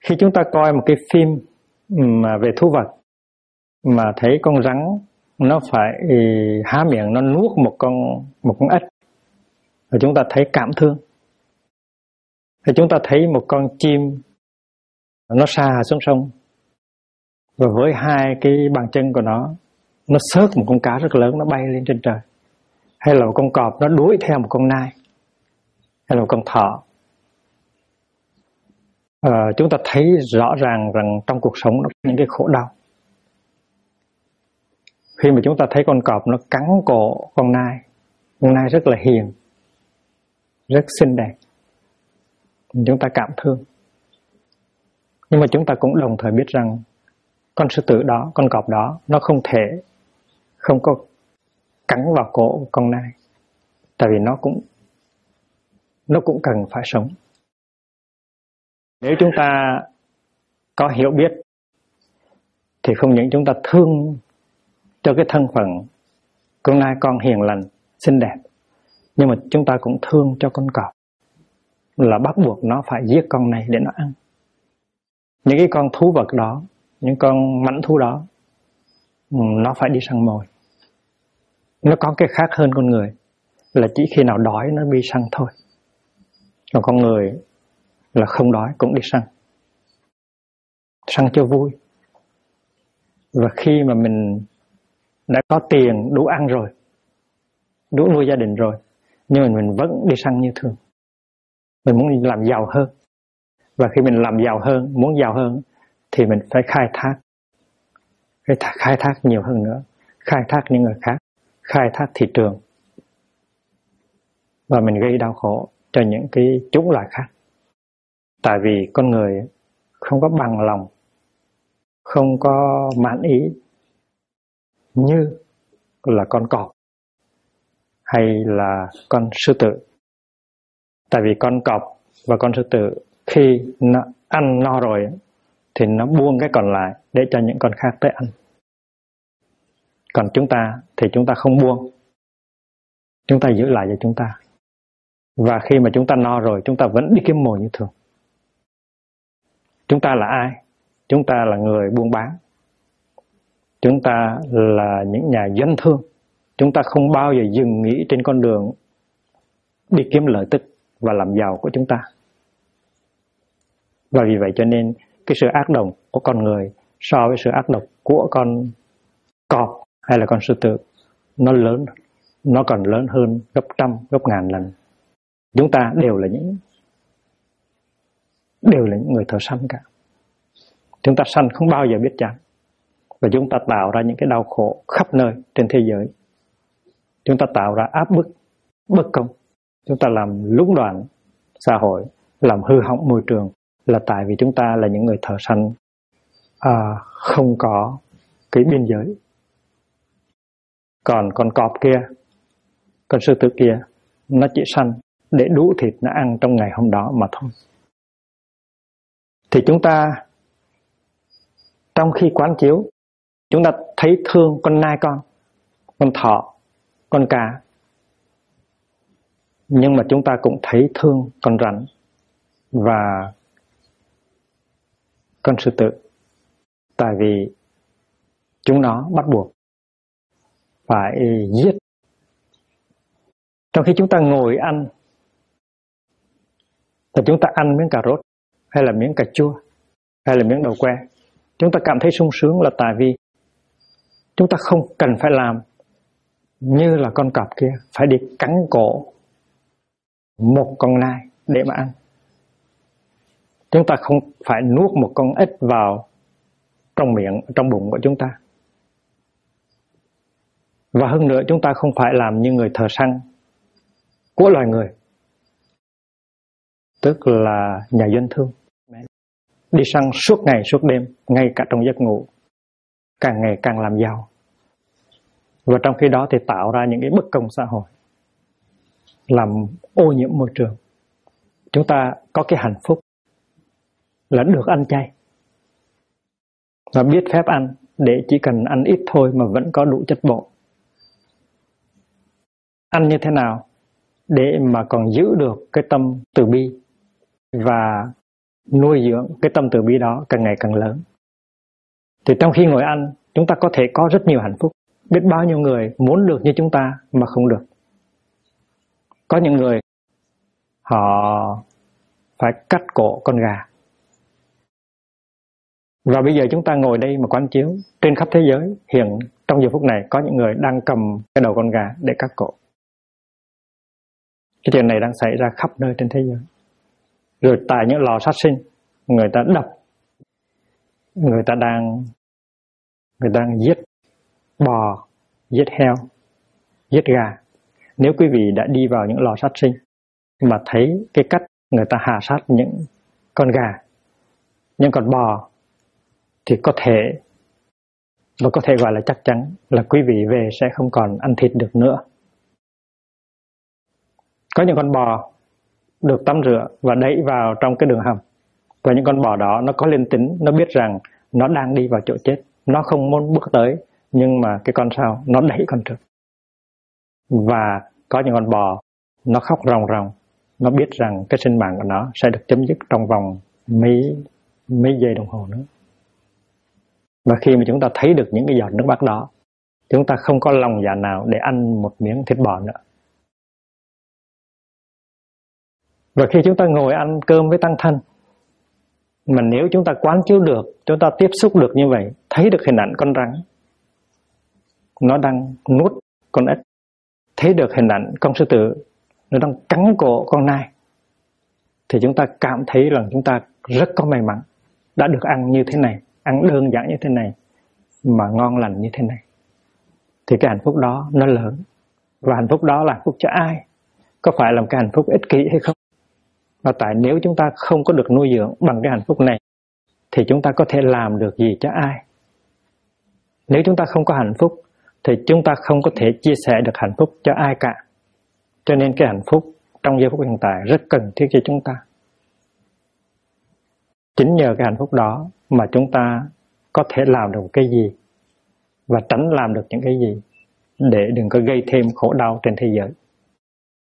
Khi chúng ta coi một cái phim mà về thú vật mà thấy con rắn nó phải há miệng nó nuốt một con ếch, và chúng ta thấy cảm thương. Thì chúng ta thấy một con chim nó sa xuống sông, và với hai cái bàn chân của nó xớt một con cá rất lớn, nó bay lên trên trời. Hay là một con cọp nó đuổi theo một con nai, hay là một con thỏ. Chúng ta thấy rõ ràng rằng trong cuộc sống nó có những cái khổ đau. Khi mà chúng ta thấy con cọp nó cắn cổ con nai rất là hiền, rất xinh đẹp, chúng ta cảm thương. Nhưng mà chúng ta cũng đồng thời biết rằng con sư tử đó, con cọp đó, nó không có cắn vào cổ con nai, tại vì nó cũng cần phải sống. Nếu chúng ta có hiểu biết thì không những chúng ta thương cho cái thân phận con nai con hiền lành, xinh đẹp, nhưng mà chúng ta cũng thương cho con cọp, là bắt buộc nó phải giết con này để nó ăn. Những cái con thú vật đó, những con mãnh thú đó, nó phải đi săn mồi. Nó có cái khác hơn con người, là chỉ khi nào đói nó đi săn thôi. Còn con người là không đói cũng đi săn. Săn cho vui. Và khi mà mình đã có tiền đủ ăn rồi, đủ nuôi gia đình rồi, nhưng mà mình vẫn đi săn như thường. Mình muốn làm giàu hơn. Và khi mình làm giàu hơn, muốn giàu hơn, thì mình phải khai thác nhiều hơn nữa, khai thác những người khác, khai thác thị trường, và mình gây đau khổ cho những cái chủng loại khác. Tại vì con người không có bằng lòng, không có mãn ý như là con cọp hay là con sư tử. Tại vì con cọp và con sư tử khi nó ăn no rồi thì nó buông cái còn lại để cho những con khác tới ăn. Còn chúng ta thì chúng ta không buông, chúng ta giữ lại cho chúng ta. Và khi mà chúng ta no rồi, chúng ta vẫn đi kiếm mồi như thường. Chúng ta là ai? Chúng ta là người buôn bán. Chúng ta là những nhà doanh thương. Chúng ta không bao giờ dừng nghỉ trên con đường đi kiếm lợi tức và làm giàu của chúng ta. Và vì vậy cho nên cái sự ác độc của con người so với sự ác độc của con cọp hay là con sư tử, nó còn lớn hơn gấp trăm, gấp ngàn lần. Chúng ta đều là những người thợ săn cả. Chúng ta săn không bao giờ biết chán. Và chúng ta tạo ra những cái đau khổ khắp nơi trên thế giới. Chúng ta tạo ra áp bức, bất công. Chúng ta làm lũng đoạn xã hội, làm hư hỏng môi trường, là tại vì chúng ta là những người thợ săn không có cái biên giới. Còn con cọp kia, con sư tử kia, nó chỉ săn để đủ thịt nó ăn trong ngày hôm đó mà thôi. Thì chúng ta trong khi quán chiếu, chúng ta thấy thương con nai con thỏ, con cá, nhưng mà chúng ta cũng thấy thương con rắn và con sư tử. Tại vì chúng nó bắt buộc phải giết. Trong khi chúng ta ngồi ăn, và chúng ta ăn miếng cà rốt, hay là miếng cà chua, hay là miếng đậu que, chúng ta cảm thấy sung sướng là tại vì chúng ta không cần phải làm như là con cọp kia, phải đi cắn cổ một con nai để mà ăn. Chúng ta không phải nuốt một con ếch vào trong miệng, trong bụng của chúng ta. Và hơn nữa, chúng ta không phải làm như người thợ săn của loài người, tức là nhà doanh thương, đi săn suốt ngày suốt đêm, ngay cả trong giấc ngủ, càng ngày càng làm giàu. Và trong khi đó thì tạo ra những cái bất công xã hội, làm ô nhiễm môi trường. Chúng ta có cái hạnh phúc là được ăn chay và biết phép ăn, để chỉ cần ăn ít thôi mà vẫn có đủ chất bổ. Ăn như thế nào để mà còn giữ được cái tâm từ bi và nuôi dưỡng cái tâm từ bi đó càng ngày càng lớn. Thì trong khi ngồi ăn, chúng ta có thể có rất nhiều hạnh phúc. Biết bao nhiêu người muốn được như chúng ta mà không được. Có những người họ phải cắt cổ con gà. Và bây giờ chúng ta ngồi đây mà quán chiếu, trên khắp thế giới hiện trong giờ phút này có những người đang cầm cái đầu con gà để cắt cổ. Cái chuyện này đang xảy ra khắp nơi trên thế giới. Rồi tại những lò sát sinh, người ta đập, người ta đang giết bò, giết heo, giết gà. Nếu quý vị đã đi vào những lò sát sinh mà thấy cái cách người ta hạ sát những con gà, những con bò, thì có thể gọi là chắc chắn là quý vị về sẽ không còn ăn thịt được nữa. Có những con bò được tắm rửa và đẩy vào trong cái đường hầm. Và những con bò đó nó có linh tính, nó biết rằng nó đang đi vào chỗ chết. Nó không muốn bước tới, nhưng mà cái con sau nó đẩy con trước. Và có những con bò nó khóc ròng ròng, nó biết rằng cái sinh mạng của nó sẽ được chấm dứt trong vòng mấy giây đồng hồ nữa. Và khi mà chúng ta thấy được những cái giọt nước mắt đó, chúng ta không có lòng dạ nào để ăn một miếng thịt bò nữa. Và khi chúng ta ngồi ăn cơm với tăng thân, mà nếu chúng ta quán chiếu được, chúng ta tiếp xúc được như vậy, thấy được hình ảnh con rắn nó đang nuốt con ếch, thấy được hình ảnh con sư tử nó đang cắn cổ con nai, thì chúng ta cảm thấy rằng chúng ta rất có may mắn đã được ăn như thế này, ăn đơn giản như thế này mà ngon lành như thế này. Thì cái hạnh phúc đó nó lớn. Và hạnh phúc đó là hạnh phúc cho ai? Có phải là một cái hạnh phúc ích kỷ hay không? Và tại nếu chúng ta không có được nuôi dưỡng bằng cái hạnh phúc này, thì chúng ta có thể làm được gì cho ai? Nếu chúng ta không có hạnh phúc, thì chúng ta không có thể chia sẻ được hạnh phúc cho ai cả. Cho nên cái hạnh phúc trong giây phút hiện tại rất cần thiết cho chúng ta. Chính nhờ cái hạnh phúc đó mà chúng ta có thể làm được cái gì và tránh làm được những cái gì để đừng có gây thêm khổ đau trên thế giới.